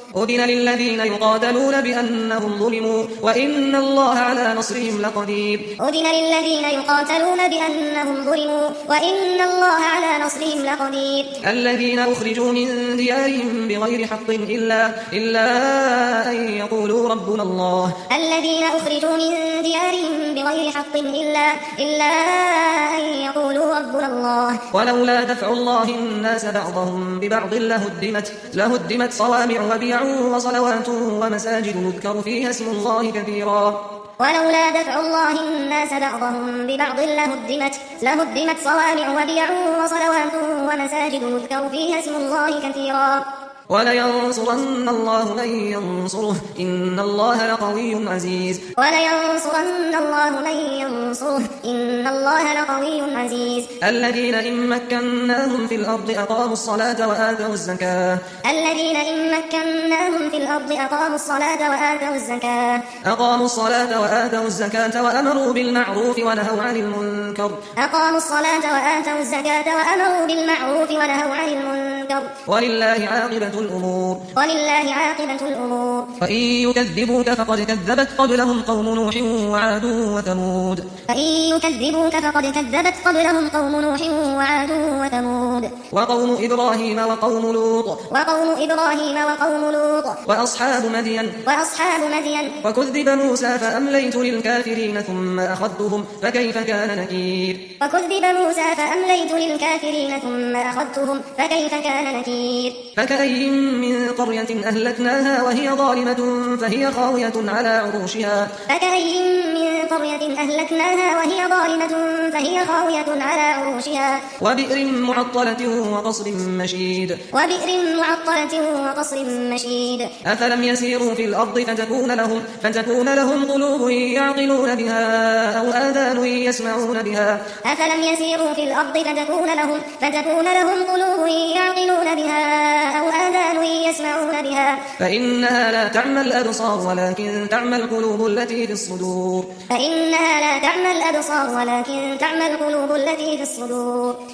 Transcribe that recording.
أذن للذين يقاتلون بأنهم ظلموا وإن الله على نصرهم لقدير أذن للذين يقاتلون بأنهم ظلموا وإن الله على نصرهم لقدير الذين أخرجوا من ديارهم بغير حق إلا أن يقولوا ربنا الله الذين أخرجوا من ديارهم بغير حق إلا أن يقولوا ربنا الله ولولا دفع الله الناس بعضهم ببعض لهدمت صوامع وبيع وصلوات ومساجد يذكر فيها اسم الله كثيرا ولولا دفع الله الناس بعضهم ببعض لهدمت صوامع وبيع وصلوات ومساجد يذكر فيها اسم الله كثيرا ولينصرن الله من ينصره إن الله لقوي عزيز ولينصرن الله من ينصره إن الله لقوي عزيز الذين إن مكناهم في الأرض أقاموا الصلاة وآتوا الزكاة وأمروا بالمعروف ونهوا عن المنكر ولله عاقبة الأمور وإن يكذبوك فقد كذبت قبلهم قوم نوح وعاد وثمود وقوم إبراهيم وقوم لوط وأصحاب مدين وكذب موسى فأمليت للكافرين ثم أخذتهم فكيف كان نكير فكأي من قرية أهلكناها وهي ظالمة فهي خاوية على عروشها وبئر معطلة وقصر مشيد أفلم يسيروا في الأرض فتكون لهم قلوب يعقلون بها أو آذان يسمعون بها فإنها لا تعمى الأبصار ولكن تعمى القلوب التي في الصدور